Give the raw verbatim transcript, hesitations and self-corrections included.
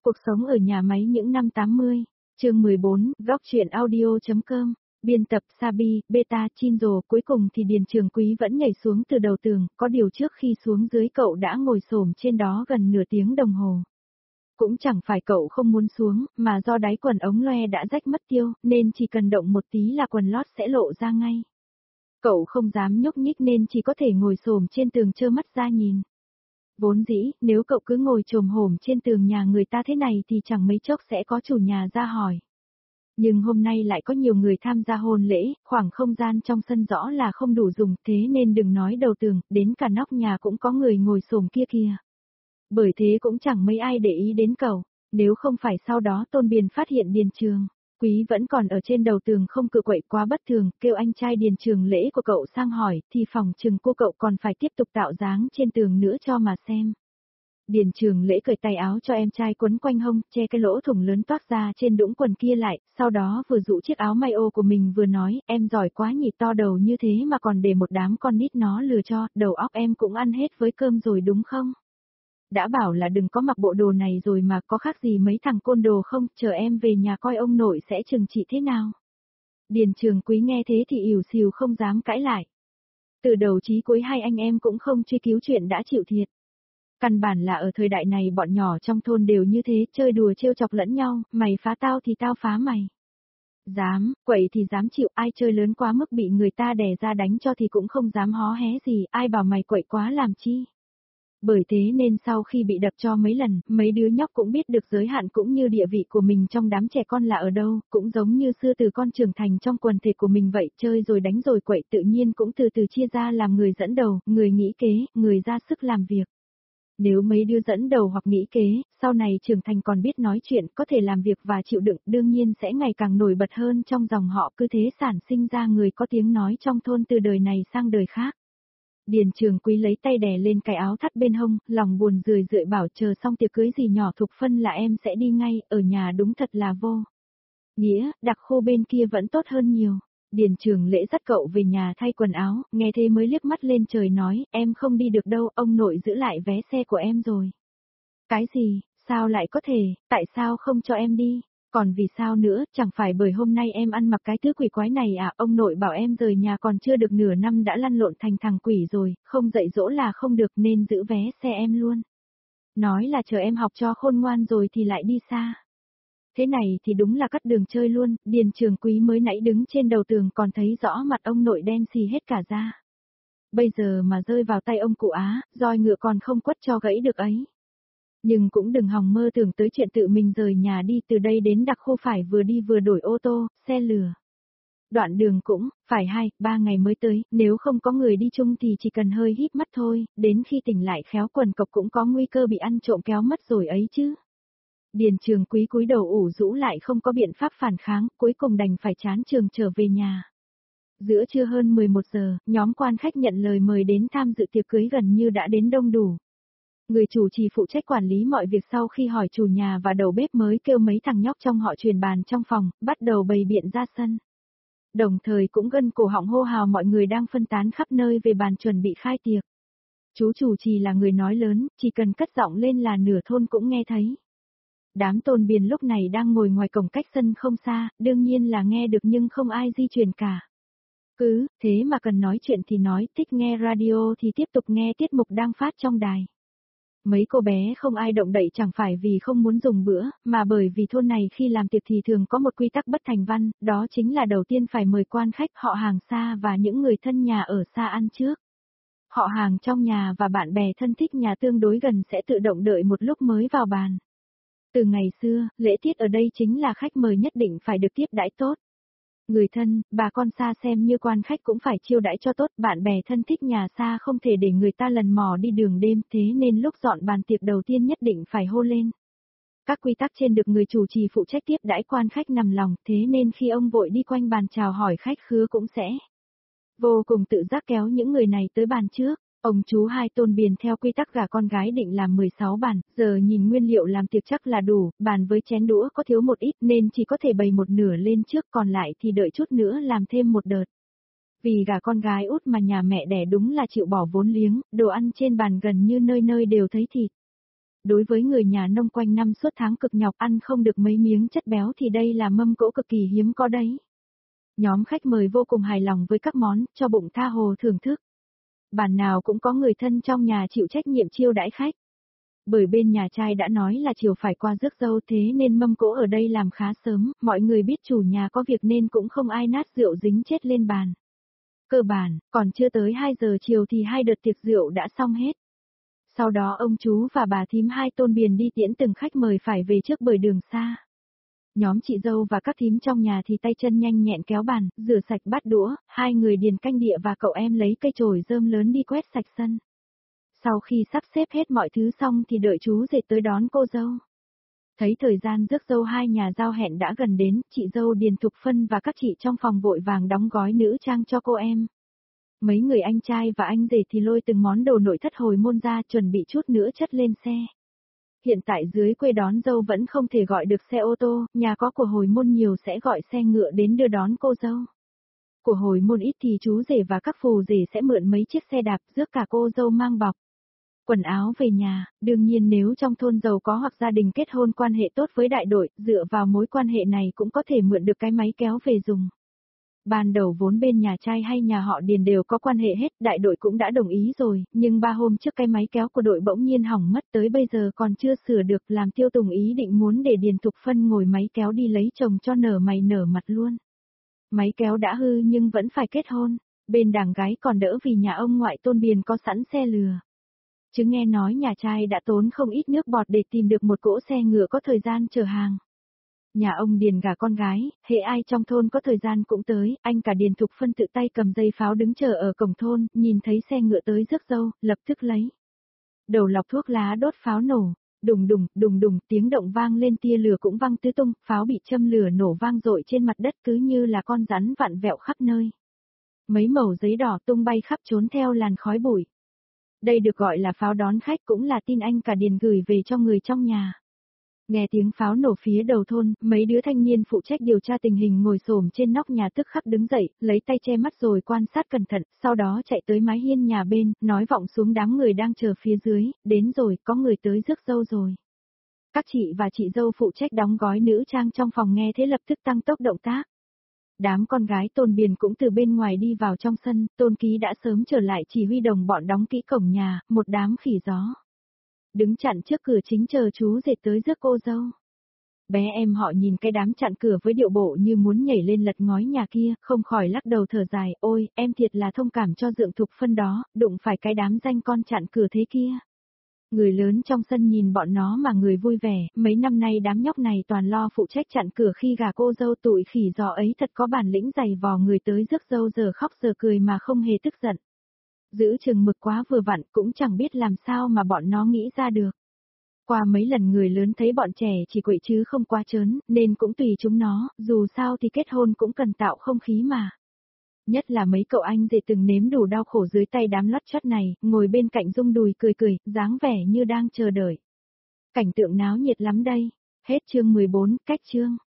Cuộc sống ở nhà máy những năm tám mươi, chương mười bốn, góc truyện audio.com, biên tập Sabi, Beta, Chinzo, cuối cùng thì Điền Trường Quý vẫn nhảy xuống từ đầu tường, có điều trước khi xuống dưới cậu đã ngồi xổm trên đó gần nửa tiếng đồng hồ. Cũng chẳng phải cậu không muốn xuống, mà do đáy quần ống loe đã rách mất tiêu, nên chỉ cần động một tí là quần lót sẽ lộ ra ngay. Cậu không dám nhúc nhích nên chỉ có thể ngồi xổm trên tường trơ mắt ra nhìn. Vốn dĩ, nếu cậu cứ ngồi chồm hổm trên tường nhà người ta thế này thì chẳng mấy chốc sẽ có chủ nhà ra hỏi. Nhưng hôm nay lại có nhiều người tham gia hôn lễ, khoảng không gian trong sân rõ là không đủ dùng, thế nên đừng nói đầu tường, đến cả nóc nhà cũng có người ngồi xổm kia kìa. Bởi thế cũng chẳng mấy ai để ý đến cậu, nếu không phải sau đó Tôn Biền phát hiện Điền Trường Quý vẫn còn ở trên đầu tường không cự quậy quá bất thường, kêu anh trai Điền Trường Lễ của cậu sang hỏi, thì phòng chừng cô cậu còn phải tiếp tục tạo dáng trên tường nữa cho mà xem. Điền Trường Lễ cởi tay áo cho em trai quấn quanh hông, che cái lỗ thủng lớn toát ra trên đũng quần kia lại, sau đó vừa dụ chiếc áo may ô của mình vừa nói, em giỏi quá nhỉ, to đầu như thế mà còn để một đám con nít nó lừa cho, đầu óc em cũng ăn hết với cơm rồi đúng không? Đã bảo là đừng có mặc bộ đồ này rồi mà, có khác gì mấy thằng côn đồ không, chờ em về nhà coi ông nội sẽ trừng trị thế nào. Điền Trường Quý nghe thế thì ỉu xìu không dám cãi lại. Từ đầu chí cuối hai anh em cũng không truy cứu chuyện đã chịu thiệt. Căn bản là ở thời đại này bọn nhỏ trong thôn đều như thế, chơi đùa trêu chọc lẫn nhau, mày phá tao thì tao phá mày. Dám, quậy thì dám chịu, ai chơi lớn quá mức bị người ta đè ra đánh cho thì cũng không dám hó hé gì, ai bảo mày quậy quá làm chi. Bởi thế nên sau khi bị đập cho mấy lần, mấy đứa nhóc cũng biết được giới hạn cũng như địa vị của mình trong đám trẻ con là ở đâu, cũng giống như xưa từ con trưởng thành trong quần thể của mình vậy, chơi rồi đánh rồi quậy tự nhiên cũng từ từ chia ra làm người dẫn đầu, người nghĩ kế, người ra sức làm việc. Nếu mấy đứa dẫn đầu hoặc nghĩ kế, sau này trưởng thành còn biết nói chuyện, có thể làm việc và chịu đựng, đương nhiên sẽ ngày càng nổi bật hơn trong dòng họ, cứ thế sản sinh ra người có tiếng nói trong thôn từ đời này sang đời khác. Điền Trường Quý lấy tay đè lên cái áo thắt bên hông, lòng buồn rười rượi bảo chờ xong tiệc cưới dì nhỏ Thục Phân là em sẽ đi ngay, ở nhà đúng thật là vô nghĩa, đặc khu bên kia vẫn tốt hơn nhiều. Điền Trường Lễ dắt cậu về nhà thay quần áo, nghe thế mới liếc mắt lên trời nói, em không đi được đâu, ông nội giữ lại vé xe của em rồi. Cái gì, sao lại có thể, tại sao không cho em đi? Còn vì sao nữa, chẳng phải bởi hôm nay em ăn mặc cái thứ quỷ quái này à, ông nội bảo em rời nhà còn chưa được nửa năm đã lăn lộn thành thằng quỷ rồi, không dạy dỗ là không được nên giữ vé xe em luôn. Nói là chờ em học cho khôn ngoan rồi thì lại đi xa. Thế này thì đúng là cắt đường chơi luôn, Điền Trường Quý mới nãy đứng trên đầu tường còn thấy rõ mặt ông nội đen xì hết cả da. Bây giờ mà rơi vào tay ông cụ Á, roi ngựa còn không quất cho gãy được ấy. Nhưng cũng đừng hòng mơ tưởng tới chuyện tự mình rời nhà đi, từ đây đến đặc khu phải vừa đi vừa đổi ô tô, xe lừa. Đoạn đường cũng, phải hai, ba ngày mới tới, nếu không có người đi chung thì chỉ cần hơi híp mắt thôi, đến khi tỉnh lại khéo quần cộc cũng có nguy cơ bị ăn trộm kéo mất rồi ấy chứ. Điền Trường Quý cúi đầu ủ rũ lại không có biện pháp phản kháng, cuối cùng đành phải chán trường trở về nhà. Giữa trưa hơn mười một giờ, nhóm quan khách nhận lời mời đến tham dự tiệc cưới gần như đã đến đông đủ. Người chủ trì phụ trách quản lý mọi việc sau khi hỏi chủ nhà và đầu bếp mới kêu mấy thằng nhóc trong họ truyền bàn trong phòng, bắt đầu bày biện ra sân. Đồng thời cũng gân cổ họng hô hào mọi người đang phân tán khắp nơi về bàn chuẩn bị khai tiệc. Chú chủ trì là người nói lớn, chỉ cần cất giọng lên là nửa thôn cũng nghe thấy. Đám Tôn Biền lúc này đang ngồi ngoài cổng cách sân không xa, đương nhiên là nghe được nhưng không ai di chuyển cả. Cứ, thế mà cần nói chuyện thì nói, thích nghe radio thì tiếp tục nghe tiết mục đang phát trong đài. Mấy cô bé không ai động đậy chẳng phải vì không muốn dùng bữa, mà bởi vì thôn này khi làm tiệc thì thường có một quy tắc bất thành văn, đó chính là đầu tiên phải mời quan khách họ hàng xa và những người thân nhà ở xa ăn trước. Họ hàng trong nhà và bạn bè thân thích nhà tương đối gần sẽ tự động đợi một lúc mới vào bàn. Từ ngày xưa, lễ tiết ở đây chính là khách mời nhất định phải được tiếp đãi tốt. Người thân, bà con xa xem như quan khách cũng phải chiêu đãi cho tốt, bạn bè thân thích nhà xa không thể để người ta lần mò đi đường đêm, thế nên lúc dọn bàn tiệc đầu tiên nhất định phải hô lên. Các quy tắc trên được người chủ trì phụ trách tiếp đãi quan khách nằm lòng, thế nên khi ông vội đi quanh bàn chào hỏi khách khứa cũng sẽ vô cùng tự giác kéo những người này tới bàn trước. Ông chú hai Tôn Biền theo quy tắc gả con gái định làm mười sáu bàn, giờ nhìn nguyên liệu làm tiệc chắc là đủ, bàn với chén đũa có thiếu một ít nên chỉ có thể bày một nửa lên trước, còn lại thì đợi chút nữa làm thêm một đợt. Vì gả con gái út mà nhà mẹ đẻ đúng là chịu bỏ vốn liếng, đồ ăn trên bàn gần như nơi nơi đều thấy thịt. đối với người nhà nông quanh năm suốt tháng cực nhọc ăn không được mấy miếng chất béo thì đây là mâm cỗ cực kỳ hiếm có đấy. Nhóm khách mời vô cùng hài lòng với các món, cho bụng tha hồ thưởng thức. Bản nào cũng có người thân trong nhà chịu trách nhiệm chiêu đãi khách. Bởi bên nhà trai đã nói là chiều phải qua rước dâu thế nên mâm cỗ ở đây làm khá sớm, mọi người biết chủ nhà có việc nên cũng không ai nát rượu dính chết lên bàn. Cơ bản, còn chưa tới hai giờ chiều thì hai đợt tiệc rượu đã xong hết. Sau đó ông chú và bà thím hai tôn biền đi tiễn từng khách mời phải về trước bởi đường xa. Nhóm chị dâu và các thím trong nhà thì tay chân nhanh nhẹn kéo bàn, rửa sạch bát đũa, hai người điền canh địa và cậu em lấy cây chổi rơm lớn đi quét sạch sân. Sau khi sắp xếp hết mọi thứ xong thì đợi chú rể tới đón cô dâu. Thấy thời gian rước dâu hai nhà giao hẹn đã gần đến, chị dâu Điền Thục Phân và các chị trong phòng vội vàng đóng gói nữ trang cho cô em. Mấy người anh trai và anh rể thì lôi từng món đồ nội thất hồi môn ra chuẩn bị chút nữa chất lên xe. Hiện tại dưới quê đón dâu vẫn không thể gọi được xe ô tô, nhà có của hồi môn nhiều sẽ gọi xe ngựa đến đưa đón cô dâu. Của hồi môn ít thì chú rể và các phù rể sẽ mượn mấy chiếc xe đạp rước cả cô dâu mang bọc quần áo về nhà, đương nhiên nếu trong thôn giàu có hoặc gia đình kết hôn quan hệ tốt với đại đội, dựa vào mối quan hệ này cũng có thể mượn được cái máy kéo về dùng. Ban đầu vốn bên nhà trai hay nhà họ Điền đều có quan hệ hết, đại đội cũng đã đồng ý rồi, nhưng ba hôm trước cái máy kéo của đội bỗng nhiên hỏng mất tới bây giờ còn chưa sửa được, làm Tiêu Tùng ý định muốn để Điền Thục Phân ngồi máy kéo đi lấy chồng cho nở mày nở mặt luôn. Máy kéo đã hư nhưng vẫn phải kết hôn, bên đàng gái còn đỡ vì nhà ông ngoại Tôn Biền có sẵn xe lừa. Chứ nghe nói nhà trai đã tốn không ít nước bọt để tìm được một cỗ xe ngựa có thời gian chở hàng. Nhà ông Điền gả con gái, hễ ai trong thôn có thời gian cũng tới, anh cả Điền Thục Phân tự tay cầm dây pháo đứng chờ ở cổng thôn, nhìn thấy xe ngựa tới rước dâu, lập tức lấy đầu lọc thuốc lá đốt pháo nổ, đùng đùng, đùng đùng, tiếng động vang lên tia lửa cũng văng tứ tung, pháo bị châm lửa nổ vang dội trên mặt đất cứ như là con rắn vặn vẹo khắp nơi. Mấy mẩu giấy đỏ tung bay khắp trốn theo làn khói bụi. Đây được gọi là pháo đón khách cũng là tin anh cả Điền gửi về cho người trong nhà. Nghe tiếng pháo nổ phía đầu thôn, mấy đứa thanh niên phụ trách điều tra tình hình ngồi xổm trên nóc nhà tức khắc đứng dậy, lấy tay che mắt rồi quan sát cẩn thận, sau đó chạy tới mái hiên nhà bên, nói vọng xuống đám người đang chờ phía dưới, đến rồi, có người tới rước dâu rồi. Các chị và chị dâu phụ trách đóng gói nữ trang trong phòng nghe thế lập tức tăng tốc động tác. Đám con gái Tôn Biền cũng từ bên ngoài đi vào trong sân, Tôn Ký đã sớm trở lại chỉ huy đồng bọn đóng kỹ cổng nhà, một đám khỉ gió. Đứng chặn trước cửa chính chờ chú rể tới rước cô dâu. Bé em họ nhìn cái đám chặn cửa với điệu bộ như muốn nhảy lên lật ngói nhà kia, không khỏi lắc đầu thở dài, ôi, em thiệt là thông cảm cho Dượng Thục Phân đó, đụng phải cái đám danh con chặn cửa thế kia. Người lớn trong sân nhìn bọn nó mà người vui vẻ, mấy năm nay đám nhóc này toàn lo phụ trách chặn cửa khi gả cô dâu, tụi khỉ giò ấy thật có bản lĩnh giày vò người tới rước dâu giờ khóc giờ cười mà không hề tức giận. Giữ chừng mực quá vừa vặn cũng chẳng biết làm sao mà bọn nó nghĩ ra được. Qua mấy lần người lớn thấy bọn trẻ chỉ quậy chứ không quá trớn, nên cũng tùy chúng nó, dù sao thì kết hôn cũng cần tạo không khí mà. Nhất là mấy cậu anh rể từng nếm đủ đau khổ dưới tay đám lót chót này, ngồi bên cạnh rung đùi cười cười, dáng vẻ như đang chờ đợi. Cảnh tượng náo nhiệt lắm đây. Hết chương mười bốn, cách chương.